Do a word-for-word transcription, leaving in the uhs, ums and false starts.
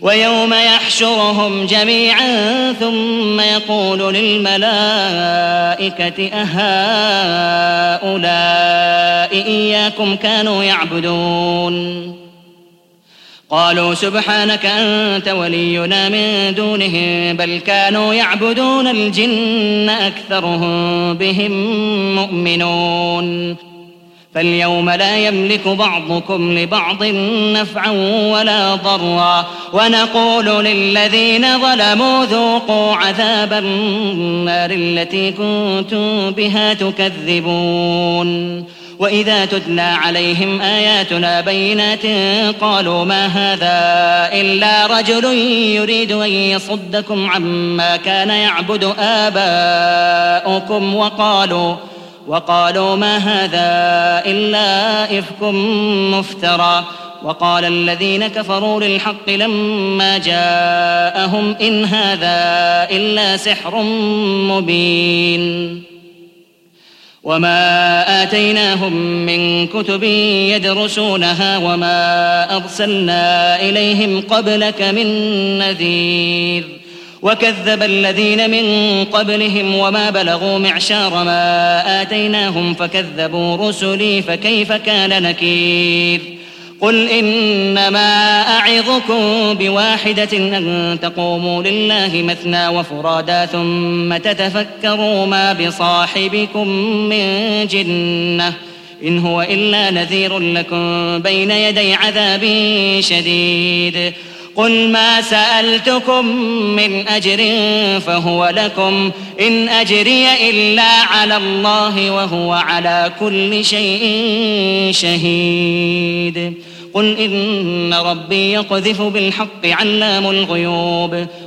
ويوم يحشرهم جميعا ثم يقول للملائكة أهؤلاء إياكم كانوا يعبدون قالوا سبحانك أنت ولينا من دونهم بل كانوا يعبدون الجن أكثرهم بهم مؤمنون فاليوم لا يملك بعضكم لبعض نفعا ولا ضرا ونقول للذين ظلموا ذوقوا عذاب النار التي كنتم بها تكذبون وإذا تتلى عليهم آياتنا بينات قالوا ما هذا إلا رجل يريد أن يصدكم عما كان يعبد آباؤكم وقالوا وقالوا ما هذا إلا إفك مفترى وقال الذين كفروا للحق لما جاءهم إن هذا إلا سحر مبين وما آتيناهم من كتب يدرسونها وما أرسلنا إليهم قبلك من نذير وكذب الذين من قبلهم وما بلغوا معشار ما آتيناهم فكذبوا رسلي فكيف كان نكير قل إنما أعظكم بواحدة أن تقوموا لله مثنى وفرادا ثم تتفكروا ما بصاحبكم من جنة إن هو إلا نذير لكم بين يدي عذاب شديد قل ما سألتكم من أجر فهو لكم إن أجري إلا على الله وهو على كل شيء شهيد قل إن ربي يقذف بالحق علام الغيوب